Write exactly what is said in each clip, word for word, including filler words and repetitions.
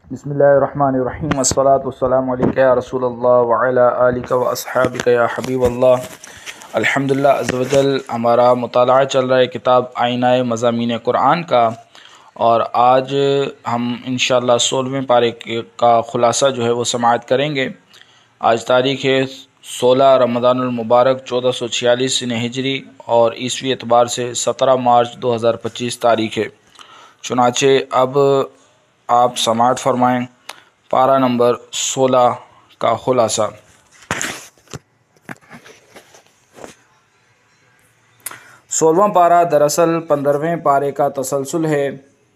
بسم اللہ الرحمن الرحیم، والصلاة والسلام علیکہ یا رسول اللہ وعلی آلک و اصحابک یا حبیب اللہ۔ الحمدللہ عز و جل ہمارا مطالعہ چل رہا ہے کتاب آئینہ مضامین قرآن کا، اور آج ہم انشاءاللہ سولہویں پارے کا خلاصہ جو ہے وہ سماعت کریں گے۔ آج تاریخ ہے سولہ رمضان المبارک چودہ سو چھیالیس ہجری اور عیسوی اعتبار سے سترہ مارچ دو ہزار پچیس تاریخ ہے۔ چنانچہ اب آپ سماعت فرمائیں پارہ نمبر سولہ کا خلاصہ۔ سولہواں پارہ دراصل پندرہویں پارے کا تسلسل ہے۔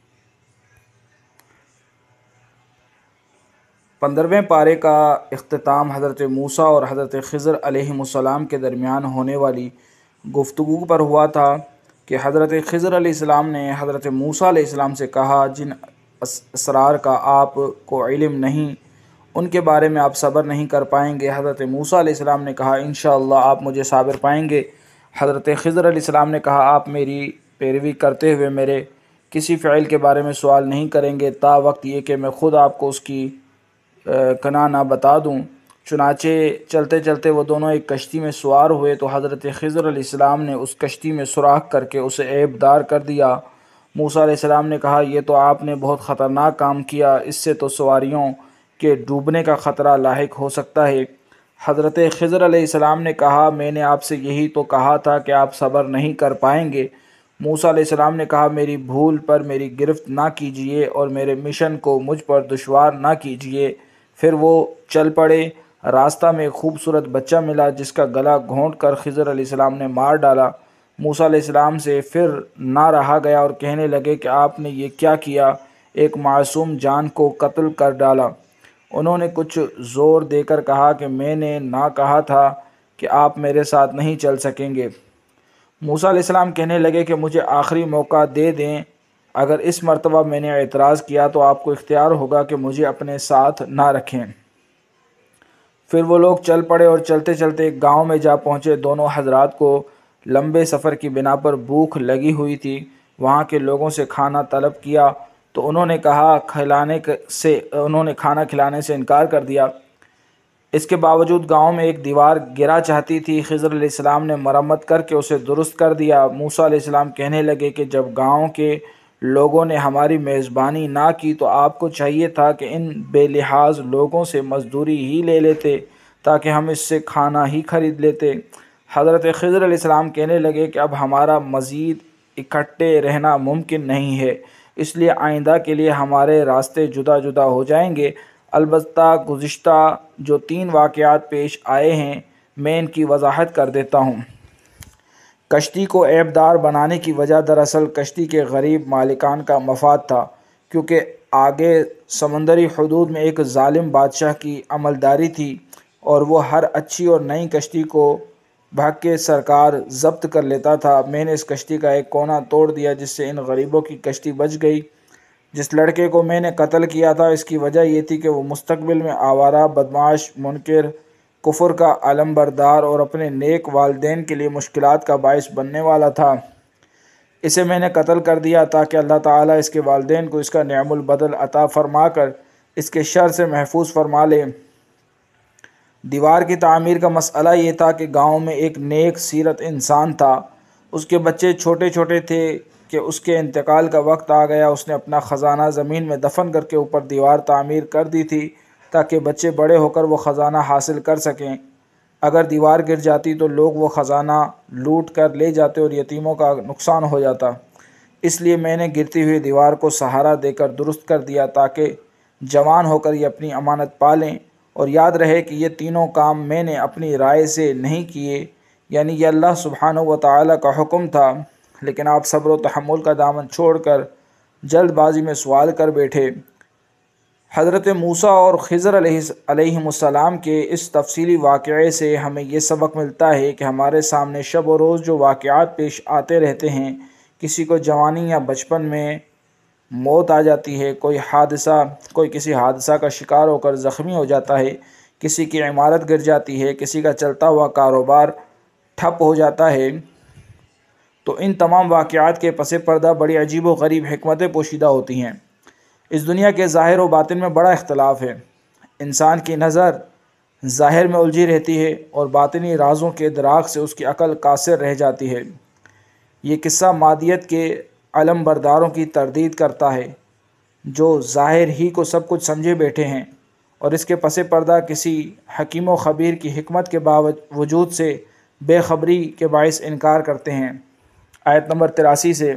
پندرہویں پارے کا اختتام حضرت موسیٰ اور حضرت خضر علیہ السلام کے درمیان ہونے والی گفتگو پر ہوا تھا کہ حضرت خضر علیہ السلام نے حضرت موسیٰ علیہ السلام سے کہا جن اسرار کا آپ کو علم نہیں، ان کے بارے میں آپ صبر نہیں کر پائیں گے۔ حضرت موسیٰ علیہ السلام نے کہا انشاءاللہ آپ مجھے صابر پائیں گے۔ حضرت خضر علیہ السلام نے کہا آپ میری پیروی کرتے ہوئے میرے کسی فعل کے بارے میں سوال نہیں کریں گے تا وقت یہ کہ میں خود آپ کو اس کی کناں نہ بتا دوں۔ چنانچہ چلتے چلتے وہ دونوں ایک کشتی میں سوار ہوئے تو حضرت خضر علیہ السلام نے اس کشتی میں سوراخ کر کے اسے عیب دار کر دیا۔ موسیٰ علیہ السلام نے کہا یہ تو آپ نے بہت خطرناک کام کیا، اس سے تو سواریوں کے ڈوبنے کا خطرہ لاحق ہو سکتا ہے۔ حضرت خضر علیہ السلام نے کہا میں نے آپ سے یہی تو کہا تھا کہ آپ صبر نہیں کر پائیں گے۔ موسیٰ علیہ السلام نے کہا میری بھول پر میری گرفت نہ کیجیے اور میرے مشن کو مجھ پر دشوار نہ کیجیے۔ پھر وہ چل پڑے۔ راستہ میں ایک خوبصورت بچہ ملا جس کا گلا گھونٹ کر خضر علیہ السلام نے مار ڈالا۔ موسیٰ علیہ السلام سے پھر نہ رہا گیا اور کہنے لگے کہ آپ نے یہ کیا کیا، ایک معصوم جان کو قتل کر ڈالا۔ انہوں نے کچھ زور دے کر کہا کہ میں نے نہ کہا تھا کہ آپ میرے ساتھ نہیں چل سکیں گے۔ موسیٰ علیہ السلام کہنے لگے کہ مجھے آخری موقع دے دیں، اگر اس مرتبہ میں نے اعتراض کیا تو آپ کو اختیار ہوگا کہ مجھے اپنے ساتھ نہ رکھیں۔ پھر وہ لوگ چل پڑے اور چلتے چلتے ایک گاؤں میں جا پہنچے۔ دونوں حضرات کو لمبے سفر کی بنا پر بھوک لگی ہوئی تھی۔ وہاں کے لوگوں سے کھانا طلب کیا تو انہوں نے کہا کھلانے سے انہوں نے کھانا کھلانے سے انکار کر دیا۔ اس کے باوجود گاؤں میں ایک دیوار گرا چاہتی تھی۔ خضر علیہ السلام نے مرمت کر کے اسے درست کر دیا۔ موسیٰ علیہ السلام کہنے لگے کہ جب گاؤں کے لوگوں نے ہماری میزبانی نہ کی تو آپ کو چاہیے تھا کہ ان بے لحاظ لوگوں سے مزدوری ہی لے لیتے تاکہ ہم اس سے کھانا ہی خرید لیتے۔ حضرت خضر علیہ السلام کہنے لگے کہ اب ہمارا مزید اکٹھے رہنا ممکن نہیں ہے، اس لیے آئندہ کے لیے ہمارے راستے جدا جدا ہو جائیں گے۔ البتہ گزشتہ جو تین واقعات پیش آئے ہیں میں ان کی وضاحت کر دیتا ہوں۔ کشتی کو عیب دار بنانے کی وجہ دراصل کشتی کے غریب مالکان کا مفاد تھا، کیونکہ آگے سمندری حدود میں ایک ظالم بادشاہ کی عملداری تھی اور وہ ہر اچھی اور نئی کشتی کو بھگ کے سرکار ضبط کر لیتا تھا۔ میں نے اس کشتی کا ایک کونا توڑ دیا جس سے ان غریبوں کی کشتی بچ گئی۔ جس لڑکے کو میں نے قتل کیا تھا اس کی وجہ یہ تھی کہ وہ مستقبل میں آوارہ، بدمعاش، منکر، کفر کا علمبردار اور اپنے نیک والدین کے لیے مشکلات کا باعث بننے والا تھا۔ اسے میں نے قتل کر دیا تاکہ اللہ تعالیٰ اس کے والدین کو اس کا نعم البدل عطا فرما کر اس کے شر سے محفوظ فرما لے۔ دیوار کی تعمیر کا مسئلہ یہ تھا کہ گاؤں میں ایک نیک سیرت انسان تھا، اس کے بچے چھوٹے چھوٹے تھے کہ اس کے انتقال کا وقت آ گیا۔ اس نے اپنا خزانہ زمین میں دفن کر کے اوپر دیوار تعمیر کر دی تھی تاکہ بچے بڑے ہو کر وہ خزانہ حاصل کر سکیں۔ اگر دیوار گر جاتی تو لوگ وہ خزانہ لوٹ کر لے جاتے اور یتیموں کا نقصان ہو جاتا، اس لیے میں نے گرتی ہوئی دیوار کو سہارا دے کر درست کر دیا تاکہ جوان ہو کر یہ اپنی امانت پالیں۔ اور یاد رہے کہ یہ تینوں کام میں نے اپنی رائے سے نہیں کیے، یعنی یہ اللہ سبحانہ و تعالیٰ کا حکم تھا، لیکن آپ صبر و تحمل کا دامن چھوڑ کر جلد بازی میں سوال کر بیٹھے۔ حضرت موسیٰ اور خضر علیہ علیہ السلام کے اس تفصیلی واقعے سے ہمیں یہ سبق ملتا ہے کہ ہمارے سامنے شب و روز جو واقعات پیش آتے رہتے ہیں، کسی کو جوانی یا بچپن میں موت آ جاتی ہے، کوئی حادثہ کوئی کسی حادثہ کا شکار ہو کر زخمی ہو جاتا ہے، کسی کی عمارت گر جاتی ہے، کسی کا چلتا ہوا کاروبار ٹھپ ہو جاتا ہے، تو ان تمام واقعات کے پس پردہ بڑی عجیب و غریب حکمتیں پوشیدہ ہوتی ہیں۔ اس دنیا کے ظاہر و باطن میں بڑا اختلاف ہے۔ انسان کی نظر ظاہر میں الجھی رہتی ہے اور باطنی رازوں کے ادراک سے اس کی عقل قاصر رہ جاتی ہے۔ یہ قصہ مادیت کے علم برداروں کی تردید کرتا ہے جو ظاہر ہی کو سب کچھ سمجھے بیٹھے ہیں اور اس کے پس پردہ کسی حکیم و خبیر کی حکمت کے باوجود سے بے خبری کے باعث انکار کرتے ہیں۔ آیت نمبر تراسی سے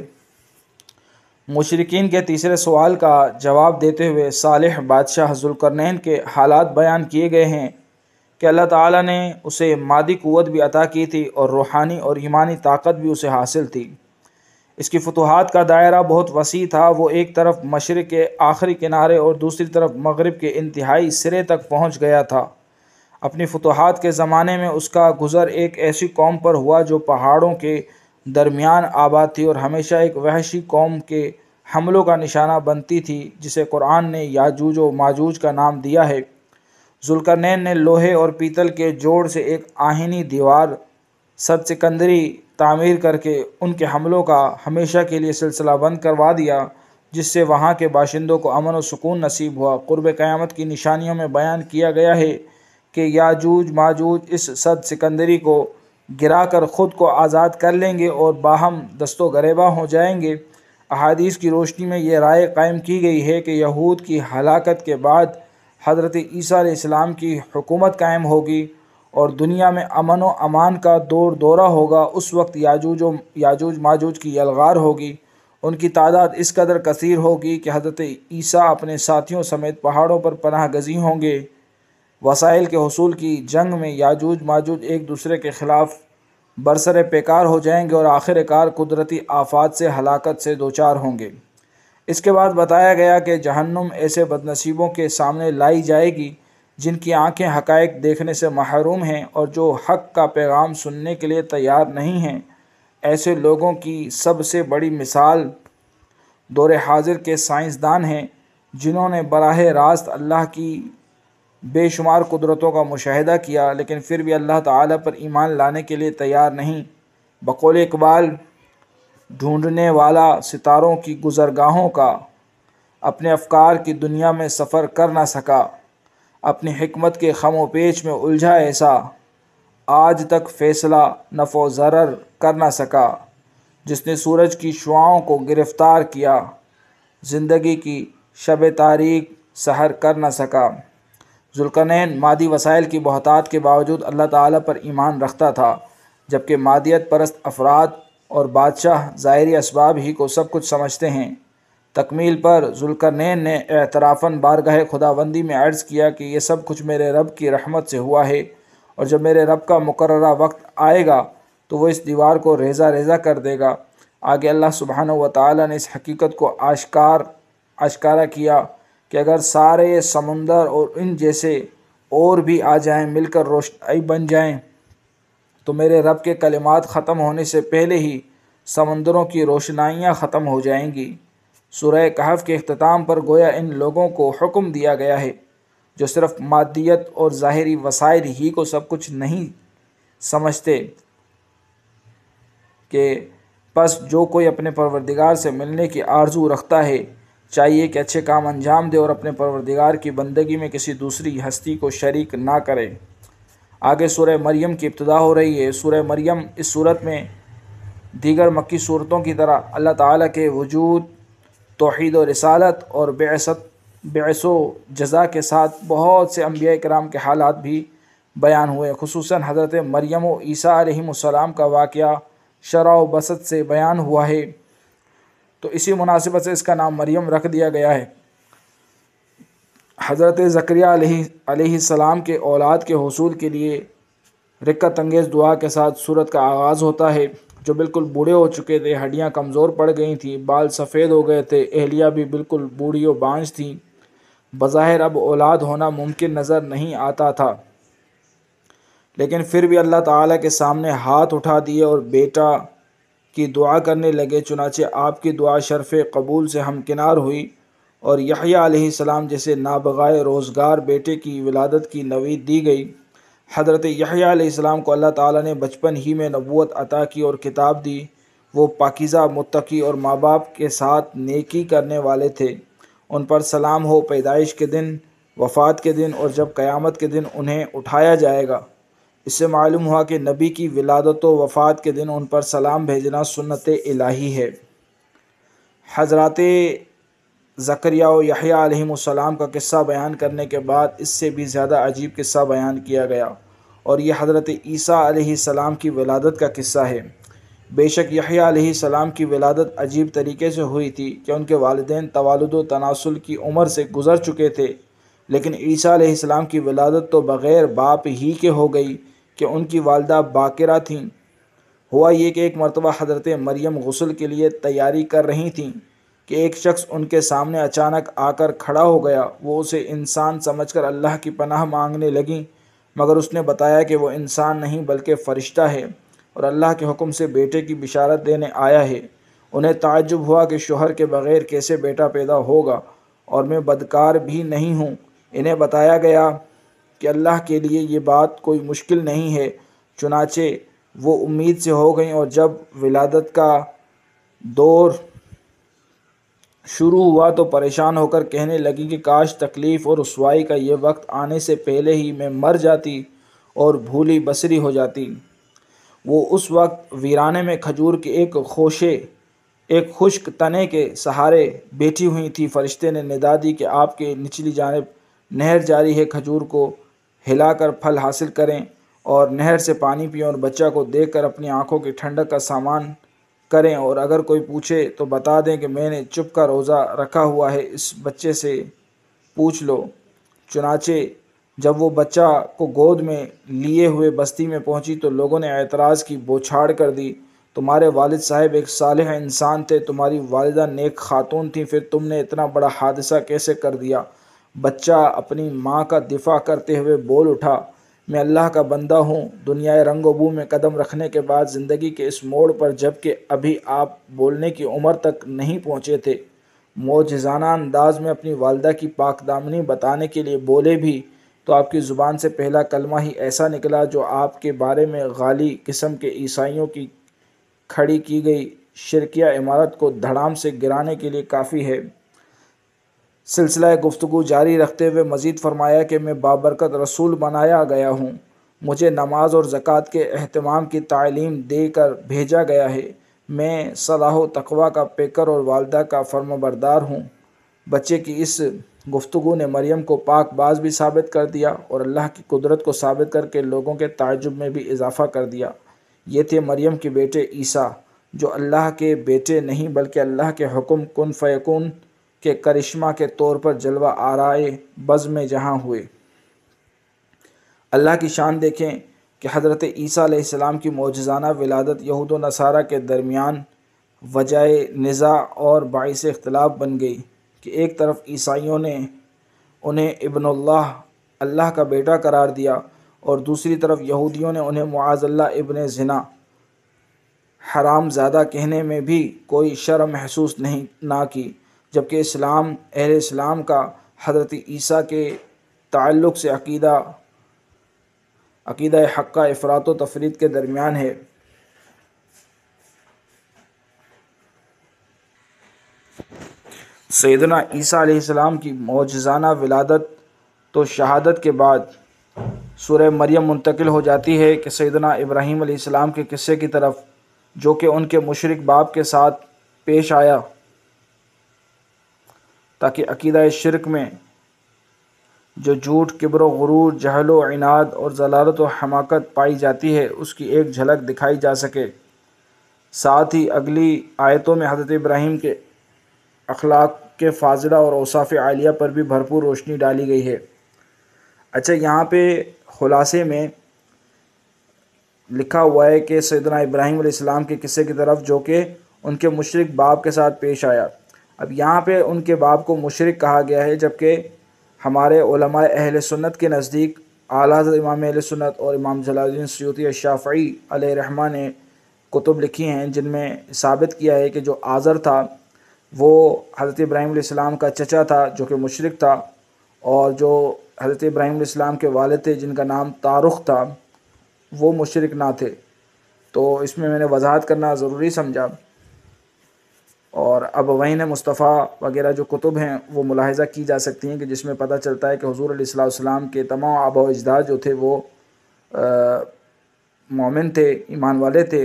مشرکین کے تیسرے سوال کا جواب دیتے ہوئے صالح بادشاہ ذوالقرنین کے حالات بیان کیے گئے ہیں کہ اللہ تعالیٰ نے اسے مادی قوت بھی عطا کی تھی اور روحانی اور ایمانی طاقت بھی اسے حاصل تھی۔ اس کی فتوحات کا دائرہ بہت وسیع تھا۔ وہ ایک طرف مشرق کے آخری کنارے اور دوسری طرف مغرب کے انتہائی سرے تک پہنچ گیا تھا۔ اپنی فتوحات کے زمانے میں اس کا گزر ایک ایسی قوم پر ہوا جو پہاڑوں کے درمیان آباد تھی اور ہمیشہ ایک وحشی قوم کے حملوں کا نشانہ بنتی تھی، جسے قرآن نے یاجوج و ماجوج کا نام دیا ہے۔ ذوالقرنین نے لوہے اور پیتل کے جوڑ سے ایک آہنی دیوار سد سکندری تعمیر کر کے ان کے حملوں کا ہمیشہ کے لیے سلسلہ بند کروا دیا، جس سے وہاں کے باشندوں کو امن و سکون نصیب ہوا۔ قرب قیامت کی نشانیوں میں بیان کیا گیا ہے کہ یاجوج ماجوج اس سد سکندری کو گرا کر خود کو آزاد کر لیں گے اور باہم دست و گریباں ہو جائیں گے۔ احادیث کی روشنی میں یہ رائے قائم کی گئی ہے کہ یہود کی ہلاکت کے بعد حضرت عیسیٰ علیہ السلام کی حکومت قائم ہوگی اور دنیا میں امن و امان کا دور دورہ ہوگا۔ اس وقت یاجوج و یاجوج ماجوج کی یلغار ہوگی، ان کی تعداد اس قدر کثیر ہوگی کہ حضرت عیسیٰ اپنے ساتھیوں سمیت پہاڑوں پر پناہ گزین ہوں گے۔ وسائل کے حصول کی جنگ میں یاجوج ماجوج ایک دوسرے کے خلاف برسر پیکار ہو جائیں گے اور آخر کار قدرتی آفات سے ہلاکت سے دوچار ہوں گے۔ اس کے بعد بتایا گیا کہ جہنم ایسے بدنصیبوں کے سامنے لائی جائے گی جن کی آنکھیں حقائق دیکھنے سے محروم ہیں اور جو حق کا پیغام سننے کے لیے تیار نہیں ہیں۔ ایسے لوگوں کی سب سے بڑی مثال دور حاضر کے سائنسدان ہیں جنہوں نے براہ راست اللہ کی بے شمار قدرتوں کا مشاہدہ کیا لیکن پھر بھی اللہ تعالیٰ پر ایمان لانے کے لیے تیار نہیں۔ بقول اقبال، ڈھونڈنے والا ستاروں کی گزرگاہوں کا اپنے افکار کی دنیا میں سفر کر نہ سکا، اپنی حکمت کے خم و پیچ میں الجھا ایسا، آج تک فیصلہ نفع و ضرر کر نہ سکا۔ جس نے سورج کی شعاؤں کو گرفتار کیا، زندگی کی شب تاریک سحر کر نہ سکا۔ ذوالقرنین مادی وسائل کی بہتات کے باوجود اللہ تعالیٰ پر ایمان رکھتا تھا، جبکہ مادیت پرست افراد اور بادشاہ ظاہری اسباب ہی کو سب کچھ سمجھتے ہیں۔ تکمیل پر ذوالقرنین نے اعترافاً بارگاہ خداوندی میں عرض کیا کہ یہ سب کچھ میرے رب کی رحمت سے ہوا ہے، اور جب میرے رب کا مقررہ وقت آئے گا تو وہ اس دیوار کو ریزہ ریزہ کر دے گا۔ آگے اللہ سبحانہ و تعالیٰ نے اس حقیقت کو آشکار آشکارا کیا کہ اگر سارے سمندر اور ان جیسے اور بھی آ جائیں، مل کر روشنائی بن جائیں، تو میرے رب کے کلمات ختم ہونے سے پہلے ہی سمندروں کی روشنائیاں ختم ہو جائیں گی۔ سورہ کہف کے اختتام پر گویا ان لوگوں کو حکم دیا گیا ہے جو صرف مادیت اور ظاہری وسائل ہی کو سب کچھ نہیں سمجھتے، کہ پس جو کوئی اپنے پروردگار سے ملنے کی آرزو رکھتا ہے چاہیے کہ اچھے کام انجام دے اور اپنے پروردگار کی بندگی میں کسی دوسری ہستی کو شریک نہ کرے۔ آگے سورہ مریم کی ابتدا ہو رہی ہے۔ سورہ مریم اس صورت میں دیگر مکی صورتوں کی طرح اللہ تعالیٰ کے وجود، توحید و رسالت اور بعثت بعث و جزا کے ساتھ بہت سے انبیاء کرام کے حالات بھی بیان ہوئے، خصوصاً حضرت مریم و عیسیٰ علیہم السلام کا واقعہ شرح و بسط سے بیان ہوا ہے، تو اسی مناسبت سے اس کا نام مریم رکھ دیا گیا ہے۔ حضرت زکریہ علیہ علیہ السلام کے اولاد کے حصول کے لیے رقت انگیز دعا کے ساتھ سورت کا آغاز ہوتا ہے۔ جو بالکل بوڑھے ہو چکے تھے، ہڈیاں کمزور پڑ گئی تھیں، بال سفید ہو گئے تھے، اہلیہ بھی بالکل بوڑھی و بانجھ تھیں، بظاہر اب اولاد ہونا ممکن نظر نہیں آتا تھا، لیکن پھر بھی اللہ تعالیٰ کے سامنے ہاتھ اٹھا دیے اور بیٹا کی دعا کرنے لگے۔ چنانچہ آپ کی دعا شرف قبول سے ہمکنار ہوئی اور یحییٰ علیہ السلام جیسے نابغائے روزگار بیٹے کی ولادت کی نوید دی گئی۔ حضرت یحییٰ علیہ السلام کو اللہ تعالیٰ نے بچپن ہی میں نبوت عطا کی اور کتاب دی۔ وہ پاکیزہ، متقی اور ماں باپ کے ساتھ نیکی کرنے والے تھے۔ ان پر سلام ہو پیدائش کے دن، وفات کے دن اور جب قیامت کے دن انہیں اٹھایا جائے گا۔ اس سے معلوم ہوا کہ نبی کی ولادت و وفات کے دن ان پر سلام بھیجنا سنت الہی ہے۔ حضرات زکریا و یحییٰ علیہم السلام کا قصہ بیان کرنے کے بعد اس سے بھی زیادہ عجیب قصہ بیان کیا گیا، اور یہ حضرت عیسیٰ علیہ السلام کی ولادت کا قصہ ہے۔ بے شک یحییٰ علیہ السلام کی ولادت عجیب طریقے سے ہوئی تھی کہ ان کے والدین توالد و تناسل کی عمر سے گزر چکے تھے، لیکن عیسیٰ علیہ السلام کی ولادت تو بغیر باپ ہی کے ہو گئی کہ ان کی والدہ باکرہ تھیں۔ ہوا یہ کہ ایک مرتبہ حضرت مریم غسل کے لیے تیاری کر رہی تھیں کہ ایک شخص ان کے سامنے اچانک آ کر کھڑا ہو گیا۔ وہ اسے انسان سمجھ کر اللہ کی پناہ مانگنے لگیں، مگر اس نے بتایا کہ وہ انسان نہیں بلکہ فرشتہ ہے اور اللہ کے حکم سے بیٹے کی بشارت دینے آیا ہے۔ انہیں تعجب ہوا کہ شوہر کے بغیر کیسے بیٹا پیدا ہوگا، اور میں بدکار بھی نہیں ہوں۔ انہیں بتایا گیا کہ اللہ کے لیے یہ بات کوئی مشکل نہیں ہے، چنانچہ وہ امید سے ہو گئیں، اور جب ولادت کا دور شروع ہوا تو پریشان ہو کر کہنے لگی کہ کاش تکلیف اور رسوائی کا یہ وقت آنے سے پہلے ہی میں مر جاتی اور بھولی بصری ہو جاتی۔ وہ اس وقت ویرانے میں کھجور کے ایک خوشے ایک خشک تنے کے سہارے بیٹھی ہوئی تھی۔ فرشتے نے ندا دی کہ آپ کے نچلی جانب نہر جاری ہے، کھجور کو ہلا کر پھل حاصل کریں اور نہر سے پانی پئیں، اور بچہ کو دیکھ کر اپنی آنکھوں کی ٹھنڈک کا سامان کریں، اور اگر کوئی پوچھے تو بتا دیں کہ میں نے چپ کا روزہ رکھا ہوا ہے، اس بچے سے پوچھ لو۔ چنانچہ جب وہ بچہ کو گود میں لیے ہوئے بستی میں پہنچی تو لوگوں نے اعتراض کی بوچھاڑ کر دی، تمہارے والد صاحب ایک صالح انسان تھے، تمہاری والدہ نیک خاتون تھیں، پھر تم نے اتنا بڑا حادثہ کیسے کر دیا؟ بچہ اپنی ماں کا دفاع کرتے ہوئے بول اٹھا، میں اللہ کا بندہ ہوں۔ دنیائے رنگ و بو میں قدم رکھنے کے بعد زندگی کے اس موڑ پر، جب کہ ابھی آپ بولنے کی عمر تک نہیں پہنچے تھے، معجزانہ انداز میں اپنی والدہ کی پاک دامنی بتانے کے لیے بولے بھی تو آپ کی زبان سے پہلا کلمہ ہی ایسا نکلا جو آپ کے بارے میں غالی قسم کے عیسائیوں کی کھڑی کی گئی شرکیہ عمارت کو دھڑام سے گرانے کے لیے کافی ہے۔ سلسلہ گفتگو جاری رکھتے ہوئے مزید فرمایا کہ میں بابرکت رسول بنایا گیا ہوں، مجھے نماز اور زکوٰۃ کے اہتمام کی تعلیم دے کر بھیجا گیا ہے، میں صلاح و تقویٰ کا پیکر اور والدہ کا فرمانبردار ہوں۔ بچے کی اس گفتگو نے مریم کو پاک باز بھی ثابت کر دیا اور اللہ کی قدرت کو ثابت کر کے لوگوں کے تعجب میں بھی اضافہ کر دیا۔ یہ تھے مریم کے بیٹے عیسیٰ، جو اللہ کے بیٹے نہیں بلکہ اللہ کے حکم کن فیکون کے کرشمہ کے طور پر جلوہ آرائے بزم جہاں ہوئے۔ اللہ کی شان دیکھیں کہ حضرت عیسیٰ علیہ السلام کی معجزانہ ولادت یہود و نصارہ کے درمیان وجہ نزاع اور باعث اختلاف بن گئی کہ ایک طرف عیسائیوں نے انہیں ابن اللہ، اللہ کا بیٹا قرار دیا، اور دوسری طرف یہودیوں نے انہیں معاذ اللہ ابن زنا، حرام زادہ کہنے میں بھی کوئی شرم محسوس نہیں نہ کی، جبکہ اسلام اہل اسلام کا حضرت عیسیٰ کے تعلق سے عقیدہ عقیدہ حقہ افراط و تفرید کے درمیان ہے۔ سیدنا عیسیٰ علیہ السلام کی معجزانہ ولادت تو شہادت کے بعد سورہ مریم منتقل ہو جاتی ہے کہ سیدنا ابراہیم علیہ السلام کے قصے کی طرف، جو کہ ان کے مشرک باپ کے ساتھ پیش آیا، تاکہ عقیدہ شرک میں جو جھوٹ، کبر و غرور، جہل و عناد اور ضلالت و حماقت پائی جاتی ہے اس کی ایک جھلک دکھائی جا سکے۔ ساتھ ہی اگلی آیتوں میں حضرت ابراہیم کے اخلاق کے فاضلہ اور اوصاف عالیہ پر بھی بھرپور روشنی ڈالی گئی ہے۔ اچھا، یہاں پہ خلاصے میں لکھا ہوا ہے کہ سیدنا ابراہیم علیہ السلام کے قصے کی طرف، جو کہ ان کے مشرک باپ کے ساتھ پیش آیا۔ اب یہاں پہ ان کے باپ کو مشرک کہا گیا ہے، جبکہ ہمارے علماء اہل سنت کے نزدیک اعلیٰ حضرت امام اہل سنت اور امام جلال الدین سیوطی الشافعی علیہ رحمہ نے کتب لکھی ہیں جن میں ثابت کیا ہے کہ جو آزر تھا وہ حضرت ابراہیم علیہ السلام کا چچا تھا جو کہ مشرک تھا، اور جو حضرت ابراہیم علیہ السلام کے والد تھے جن کا نام تارخ تھا وہ مشرک نہ تھے۔ تو اس میں میں نے وضاحت کرنا ضروری سمجھا۔ اور ابوین مصطفیٰ وغیرہ جو کتب ہیں وہ ملاحظہ کی جا سکتی ہیں کہ جس میں پتہ چلتا ہے کہ حضور علیہ الصلوۃ والسلام کے تمام آباء و اجداد جو تھے وہ مومن تھے، ایمان والے تھے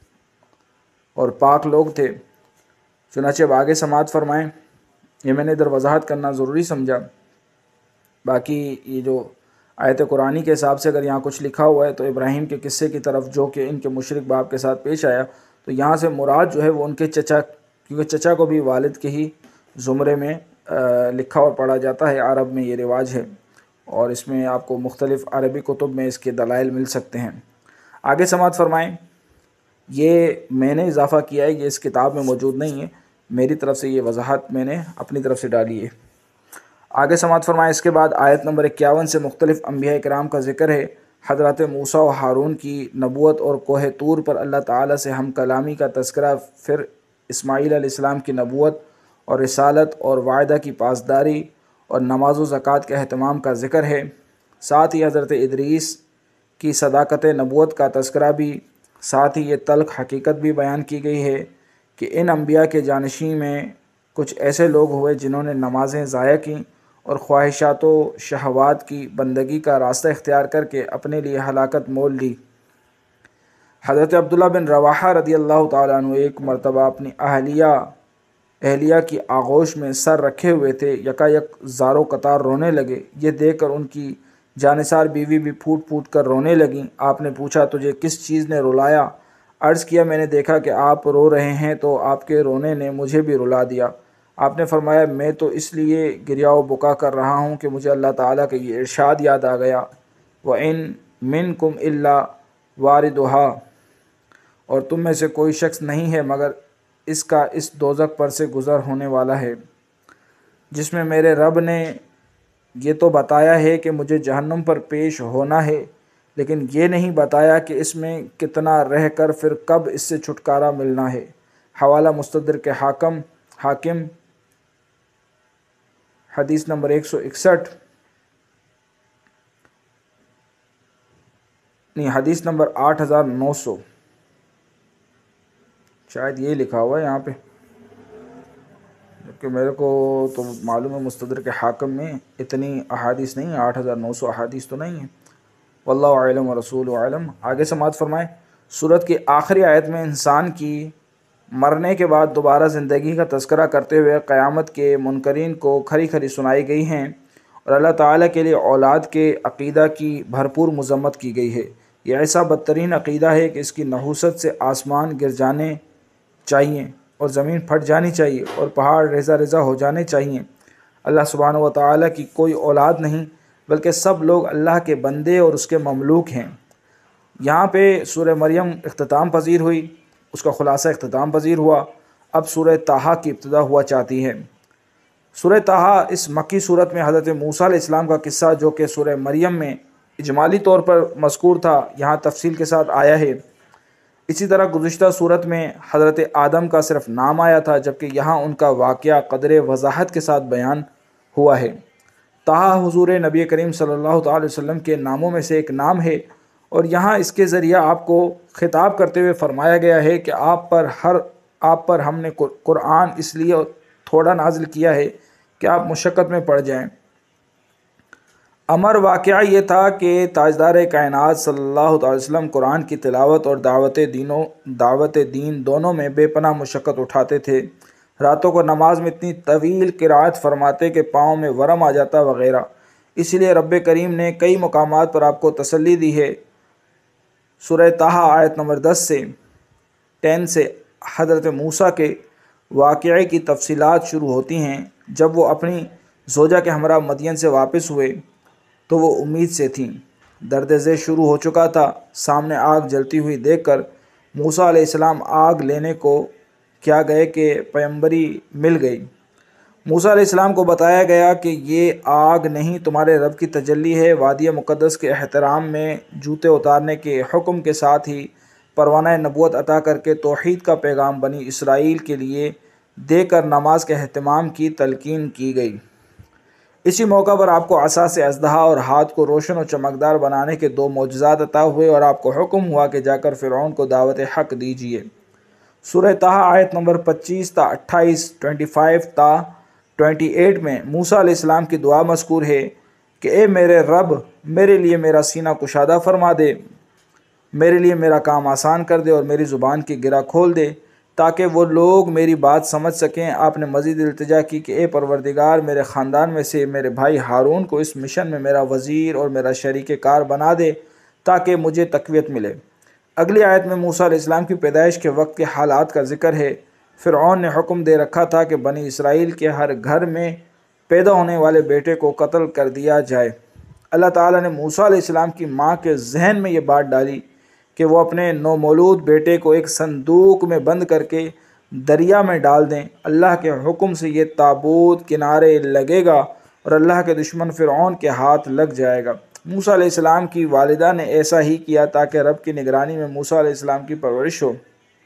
اور پاک لوگ تھے۔ چنانچہ اب آگے سماعت فرمائیں، یہ میں نے ادھر وضاحت کرنا ضروری سمجھا۔ باقی یہ جو آیت قرآنی کے حساب سے اگر یہاں کچھ لکھا ہوا ہے تو ابراہیم کے قصے کی طرف جو کہ ان کے مشرک باپ کے ساتھ پیش آیا، تو یہاں سے مراد جو ہے وہ ان کے چچا، کیونکہ چچا کو بھی والد کے ہی زمرے میں لکھا اور پڑھا جاتا ہے، عرب میں یہ رواج ہے، اور اس میں آپ کو مختلف عربی کتب میں اس کے دلائل مل سکتے ہیں۔ آگے سماعت فرمائیں، یہ میں نے اضافہ کیا ہے، یہ اس کتاب میں موجود نہیں ہے، میری طرف سے یہ وضاحت میں نے اپنی طرف سے ڈالی ہے۔ آگے سماعت فرمائیں، اس کے بعد آیت نمبر اکیاون سے مختلف انبیاء کرام کا ذکر ہے۔ حضرت موسیٰ و ہارون کی نبوت اور کوہ طور پر اللہ تعالیٰ سے ہم کلامی کا تذکرہ، پھر اسماعیل علیہ السلام کی نبوت اور رسالت اور وعدہ کی پاسداری اور نماز و زکوٰۃ کے اہتمام کا ذکر ہے۔ ساتھ ہی حضرت ادریس کی صداقت نبوت کا تذکرہ بھی، ساتھ ہی یہ تلخ حقیقت بھی بیان کی گئی ہے کہ ان انبیاء کے جانشین میں کچھ ایسے لوگ ہوئے جنہوں نے نمازیں ضائع کیں اور خواہشات و شہوات کی بندگی کا راستہ اختیار کر کے اپنے لیے ہلاکت مول لی۔ حضرت عبداللہ بن رواحہ رضی اللہ تعالیٰ عنہ ایک مرتبہ اپنی اہلیہ اہلیہ کی آغوش میں سر رکھے ہوئے تھے، یکا یک زار و قطار رونے لگے۔ یہ دیکھ کر ان کی جانثار بیوی بھی پھوٹ پھوٹ کر رونے لگیں۔ آپ نے پوچھا، تجھے کس چیز نے رلایا؟ عرض کیا، میں نے دیکھا کہ آپ رو رہے ہیں تو آپ کے رونے نے مجھے بھی رلا دیا۔ آپ نے فرمایا، میں تو اس لیے گریہ و بکا کر رہا ہوں کہ مجھے اللہ تعالیٰ کا یہ ارشاد یاد آ گیا، وَإِن مِّنكُمْ إِلَّا وَارِدُهَا، اور تم میں سے کوئی شخص نہیں ہے مگر اس کا اس دوزخ پر سے گزر ہونے والا ہے، جس میں میرے رب نے یہ تو بتایا ہے کہ مجھے جہنم پر پیش ہونا ہے، لیکن یہ نہیں بتایا کہ اس میں کتنا رہ کر پھر کب اس سے چھٹکارا ملنا ہے۔ حوالہ مستدرک کے حاکم حاکم حدیث نمبر ایک سو اکسٹھ، نہیں حدیث نمبر آٹھ ہزار نو سو، شاید یہی لکھا ہوا ہے یہاں پہ، کہ میرے کو تو معلوم ہے مستدرک کے حاکم میں اتنی احادیث نہیں ہیں، آٹھ ہزار نو سو احادیث تو نہیں ہیں، واللہ اعلم ورسول اعلم۔ آگے سماعت فرمائیں، سورت کی آخری آیت میں انسان کی مرنے کے بعد دوبارہ زندگی کا تذکرہ کرتے ہوئے قیامت کے منکرین کو کھری کھری سنائی گئی ہیں، اور اللہ تعالیٰ کے لیے اولاد کے عقیدہ کی بھرپور مذمت کی گئی ہے۔ یہ ایسا بدترین عقیدہ ہے کہ اس کی نحوست سے آسمان گر جانے چاہیے اور زمین پھٹ جانی چاہیے اور پہاڑ ریزہ ریزہ ہو جانے چاہیے۔ اللہ سبحانہ و تعالیٰ کی کوئی اولاد نہیں، بلکہ سب لوگ اللہ کے بندے اور اس کے مملوک ہیں۔ یہاں پہ سورہ مریم اختتام پذیر ہوئی، اس کا خلاصہ اختتام پذیر ہوا۔ اب سورہ طٰہٰ کی ابتدا ہوا چاہتی ہے۔ سورہ طٰہٰ اس مکی صورت میں حضرت موسیٰ علیہ السلام کا قصہ، جو کہ سورہ مریم میں اجمالی طور پر مذکور تھا، یہاں تفصیل کے ساتھ آیا ہے۔ اسی طرح گزشتہ صورت میں حضرت آدم کا صرف نام آیا تھا، جبکہ یہاں ان کا واقعہ قدر وضاحت کے ساتھ بیان ہوا ہے۔ طٰہٰ حضور نبی کریم صلی اللہ تعالی وسلم کے ناموں میں سے ایک نام ہے، اور یہاں اس کے ذریعہ آپ کو خطاب کرتے ہوئے فرمایا گیا ہے کہ آپ پر ہر آپ پر ہم نے قرآن اس لیے تھوڑا نازل کیا ہے کہ آپ مشقت میں پڑ جائیں۔ امر واقعہ یہ تھا کہ تاجدار کائنات صلی اللہ علیہ وسلم قرآن کی تلاوت اور دعوت دینوں دعوت دین دونوں میں بے پناہ مشقت اٹھاتے تھے۔ راتوں کو نماز میں اتنی طویل قرأت فرماتے کہ پاؤں میں ورم آ جاتا وغیرہ۔ اس لیے رب کریم نے کئی مقامات پر آپ کو تسلی دی ہے۔ سورہ طٰہٰ آیت نمبر دس سے ٹین سے حضرت موسیٰ کے واقعے کی تفصیلات شروع ہوتی ہیں۔ جب وہ اپنی زوجہ کے ہمراہ مدین سے واپس ہوئے تو وہ امید سے تھیں۔ درد ذیل شروع ہو چکا تھا۔ سامنے آگ جلتی ہوئی دیکھ کر موسیٰ علیہ السلام آگ لینے کو کیا گئے کہ پیمبری مل گئی۔ موسیٰ علیہ السلام کو بتایا گیا کہ یہ آگ نہیں، تمہارے رب کی تجلی ہے۔ وادی مقدس کے احترام میں جوتے اتارنے کے حکم کے ساتھ ہی پروانہ نبوت عطا کر کے توحید کا پیغام بنی اسرائیل کے لیے دے کر نماز کے اہتمام کی تلقین کی گئی۔ اسی موقع پر آپ کو عصا سے اژدہا اور ہاتھ کو روشن و چمکدار بنانے کے دو معجزات عطا ہوئے، اور آپ کو حکم ہوا کہ جا کر فرعون کو دعوت حق دیجیے۔ سورہ طٰہٰ آیت نمبر پچیس تا اٹھائیس، ٹوئنٹی فائیو تا ٹوئنٹی ایٹ میں موسیٰ علیہ السلام کی دعا مذکور ہے کہ اے میرے رب، میرے لیے میرا سینہ کشادہ فرما دے، میرے لیے میرا کام آسان کر دے اور میری زبان کی گرہ کھول دے تاکہ وہ لوگ میری بات سمجھ سکیں۔ آپ نے مزید التجا کی کہ اے پروردگار، میرے خاندان میں سے میرے بھائی ہارون کو اس مشن میں میرا وزیر اور میرا شریک کار بنا دے تاکہ مجھے تقویت ملے۔ اگلی آیت میں موسیٰ علیہ السلام کی پیدائش کے وقت کے حالات کا ذکر ہے۔ فرعون نے حکم دے رکھا تھا کہ بنی اسرائیل کے ہر گھر میں پیدا ہونے والے بیٹے کو قتل کر دیا جائے۔ اللہ تعالیٰ نے موسیٰ علیہ السلام کی ماں کے ذہن میں یہ بات ڈالی کہ وہ اپنے نومولود بیٹے کو ایک صندوق میں بند کر کے دریا میں ڈال دیں۔ اللہ کے حکم سے یہ تابوت کنارے لگے گا اور اللہ کے دشمن فرعون کے ہاتھ لگ جائے گا۔ موسیٰ علیہ السلام کی والدہ نے ایسا ہی کیا تاکہ رب کی نگرانی میں موسیٰ علیہ السلام کی پرورش ہو۔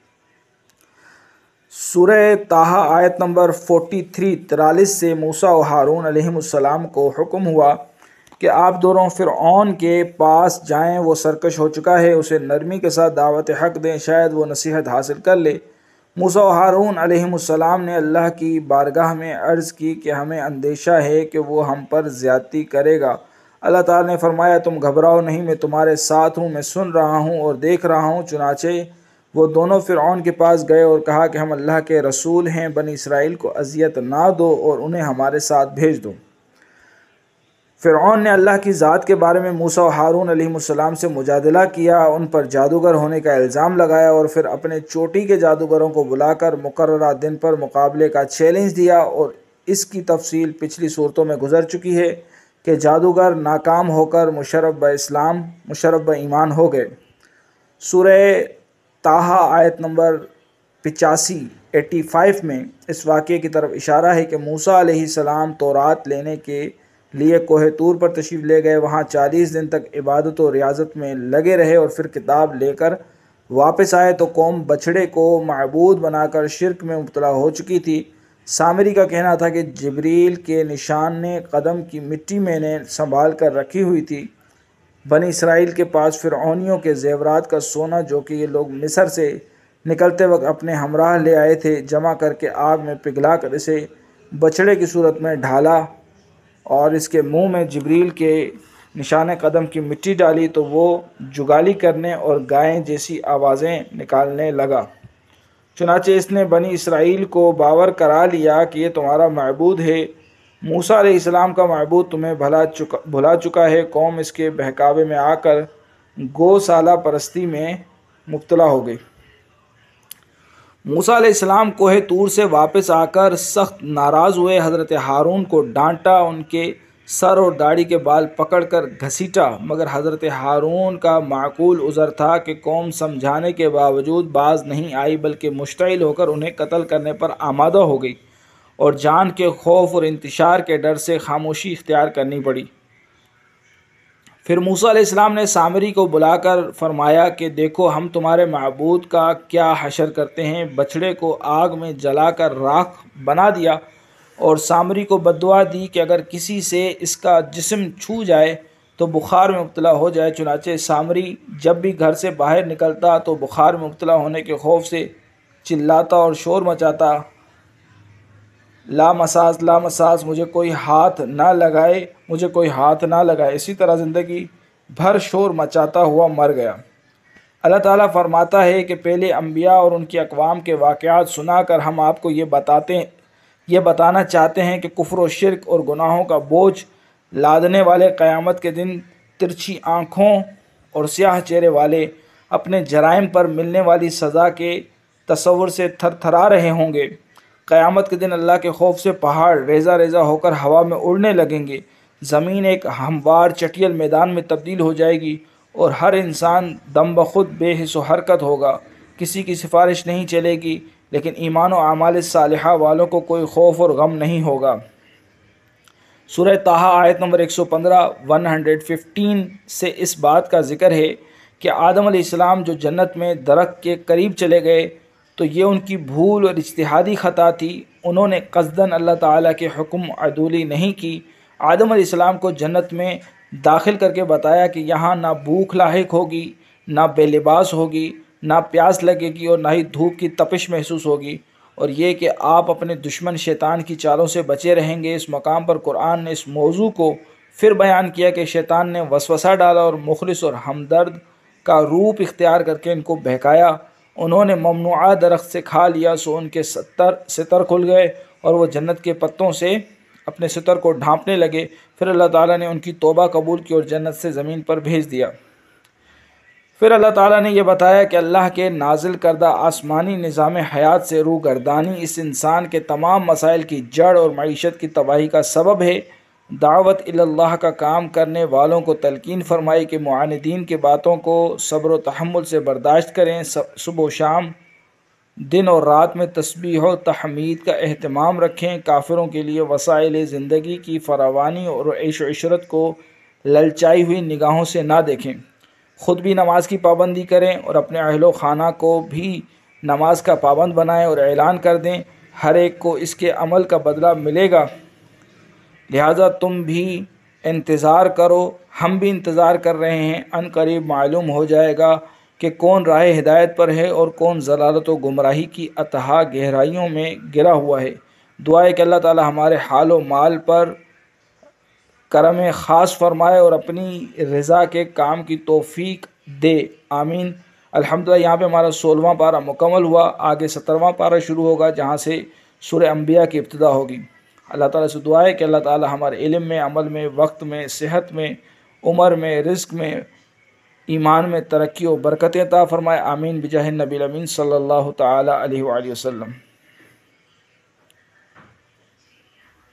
سورہ طٰہٰ آیت نمبر فورٹی تھری ترالیس سے موسیٰ و ہارون علیہ السلام کو حکم ہوا کہ آپ دونوں فرعون کے پاس جائیں، وہ سرکش ہو چکا ہے، اسے نرمی کے ساتھ دعوت حق دیں، شاید وہ نصیحت حاصل کر لے۔ موسیٰ و ہارون علیہ السلام نے اللہ کی بارگاہ میں عرض کی کہ ہمیں اندیشہ ہے کہ وہ ہم پر زیادتی کرے گا۔ اللہ تعالیٰ نے فرمایا تم گھبراؤ نہیں، میں تمہارے ساتھ ہوں، میں سن رہا ہوں اور دیکھ رہا ہوں۔ چنانچہ وہ دونوں فرعون کے پاس گئے اور کہا کہ ہم اللہ کے رسول ہیں، بنی اسرائیل کو اذیت نہ دو اور انہیں ہمارے ساتھ بھیج دو۔ فرعون نے اللہ کی ذات کے بارے میں موسیٰ و ہارون علیہ السلام سے مجادلہ کیا، ان پر جادوگر ہونے کا الزام لگایا اور پھر اپنے چوٹی کے جادوگروں کو بلا کر مقررہ دن پر مقابلے کا چیلنج دیا، اور اس کی تفصیل پچھلی صورتوں میں گزر چکی ہے کہ جادوگر ناکام ہو کر مشرف بہ اسلام مشرف بہ ایمان ہو گئے۔ سورہ طٰہٰ آیت نمبر پچاسی ایٹی فائیو میں اس واقعے کی طرف اشارہ ہے کہ موسیٰ علیہ السلام تورات لینے کے لیے کوہ طور پر تشریف لے گئے، وہاں چالیس دن تک عبادت و ریاضت میں لگے رہے اور پھر کتاب لے کر واپس آئے تو قوم بچھڑے کو معبود بنا کر شرک میں مبتلا ہو چکی تھی۔ سامری کا کہنا تھا کہ جبریل کے نشان نے قدم کی مٹی میں نے سنبھال کر رکھی ہوئی تھی۔ بنی اسرائیل کے پاس فرعونیوں کے زیورات کا سونا جو کہ یہ لوگ مصر سے نکلتے وقت اپنے ہمراہ لے آئے تھے، جمع کر کے آگ میں پگھلا کر اسے بچھڑے کی صورت میں ڈھالا اور اس کے منہ میں جبریل کے نشان قدم کی مٹی ڈالی تو وہ جگالی کرنے اور گائیں جیسی آوازیں نکالنے لگا۔ چنانچہ اس نے بنی اسرائیل کو باور کرا لیا کہ یہ تمہارا معبود ہے، موسیٰ علیہ السلام کا معبود تمہیں بھلا چکا بھلا چکا ہے۔ قوم اس کے بہکاوے میں آ کر گو سالہ پرستی میں مبتلا ہو گئی۔ موسیٰ علیہ السلام کوہ طور سے واپس آ کر سخت ناراض ہوئے، حضرت ہارون کو ڈانٹا، ان کے سر اور داڑھی کے بال پکڑ کر گھسیٹا، مگر حضرت ہارون کا معقول عذر تھا کہ قوم سمجھانے کے باوجود باز نہیں آئی، بلکہ مشتعل ہو کر انہیں قتل کرنے پر آمادہ ہو گئی اور جان کے خوف اور انتشار کے ڈر سے خاموشی اختیار کرنی پڑی۔ پھر موسیٰ علیہ السلام نے سامری کو بلا کر فرمایا کہ دیکھو ہم تمہارے معبود کا کیا حشر کرتے ہیں۔ بچھڑے کو آگ میں جلا کر راکھ بنا دیا اور سامری کو بددعا دی کہ اگر کسی سے اس کا جسم چھو جائے تو بخار میں مبتلا ہو جائے۔ چنانچہ سامری جب بھی گھر سے باہر نکلتا تو بخار میں مبتلا ہونے کے خوف سے چلاتا اور شور مچاتا، لا مساس لا مساس، مجھے کوئی ہاتھ نہ لگائے مجھے کوئی ہاتھ نہ لگائے۔ اسی طرح زندگی بھر شور مچاتا ہوا مر گیا۔ اللہ تعالیٰ فرماتا ہے کہ پہلے انبیاء اور ان کی اقوام کے واقعات سنا کر ہم آپ کو یہ بتاتے یہ بتانا چاہتے ہیں کہ کفر و شرک اور گناہوں کا بوجھ لادنے والے قیامت کے دن ترچھی آنکھوں اور سیاہ چہرے والے اپنے جرائم پر ملنے والی سزا کے تصور سے تھر تھرا رہے ہوں گے۔ قیامت کے دن اللہ کے خوف سے پہاڑ ریزہ ریزہ ہو کر ہوا میں اڑنے لگیں گے، زمین ایک ہموار چٹیل میدان میں تبدیل ہو جائے گی اور ہر انسان دم بخود بے حس و حرکت ہوگا، کسی کی سفارش نہیں چلے گی، لیکن ایمان و اعمال صالحہ والوں کو کوئی خوف اور غم نہیں ہوگا۔ سورہ طٰہٰ آیت نمبر ایک سو پندرہ ون ہنڈریڈ ففٹین سے اس بات کا ذکر ہے کہ آدم علیہ السلام جو جنت میں درخت کے قریب چلے گئے تو یہ ان کی بھول اور اجتہادی خطا تھی، انہوں نے قصداً اللہ تعالیٰ کے حکم عدولی نہیں کی۔ آدم علیہ السلام کو جنت میں داخل کر کے بتایا کہ یہاں نہ بھوک لاحق ہوگی، نہ بے لباس ہوگی، نہ پیاس لگے گی اور نہ ہی دھوپ کی تپش محسوس ہوگی، اور یہ کہ آپ اپنے دشمن شیطان کی چالوں سے بچے رہیں گے۔ اس مقام پر قرآن نے اس موضوع کو پھر بیان کیا کہ شیطان نے وسوسہ ڈالا اور مخلص اور ہمدرد کا روپ اختیار کر کے ان کو بہکایا۔ انہوں نے ممنوعہ درخت سے کھا لیا، سو ان کے ستر ستر کھل گئے اور وہ جنت کے پتوں سے اپنے ستر کو ڈھانپنے لگے۔ پھر اللہ تعالیٰ نے ان کی توبہ قبول کی اور جنت سے زمین پر بھیج دیا۔ پھر اللہ تعالیٰ نے یہ بتایا کہ اللہ کے نازل کردہ آسمانی نظام حیات سے روگردانی اس انسان کے تمام مسائل کی جڑ اور معیشت کی تباہی کا سبب ہے۔ دعوت اللہ کا کام کرنے والوں کو تلقین فرمائی کہ معاندین کی باتوں کو صبر و تحمل سے برداشت کریں، صبح و شام دن اور رات میں تسبیح و تحمید کا اہتمام رکھیں، کافروں کے لیے وسائل زندگی کی فراوانی اور عیش و عشرت کو للچائی ہوئی نگاہوں سے نہ دیکھیں، خود بھی نماز کی پابندی کریں اور اپنے اہل و خانہ کو بھی نماز کا پابند بنائیں اور اعلان کر دیں ہر ایک کو اس کے عمل کا بدلہ ملے گا، لہٰذا تم بھی انتظار کرو، ہم بھی انتظار کر رہے ہیں، ان قریب معلوم ہو جائے گا کہ کون راہ ہدایت پر ہے اور کون ضلالت و گمراہی کی اتھاہ گہرائیوں میں گرا ہوا ہے۔ دعا ہے کہ اللہ تعالی ہمارے حال و مال پر کرم خاص فرمائے اور اپنی رضا کے کام کی توفیق دے، آمین۔ الحمدللہ یہاں پہ ہمارا سولہواں پارہ مکمل ہوا، آگے سترواں پارہ شروع ہوگا جہاں سے سورہ انبیاء کی ابتدا ہوگی۔ اللہ تعالیٰ سے دعا ہے کہ اللہ تعالیٰ ہمارے علم میں، عمل میں، وقت میں، صحت میں، عمر میں، رزق میں، ایمان میں ترقی و برکت عطا فرمائے، آمین بجاہ النبی الامین صلی اللہ تعالیٰ علیہ وآلہ وسلم۔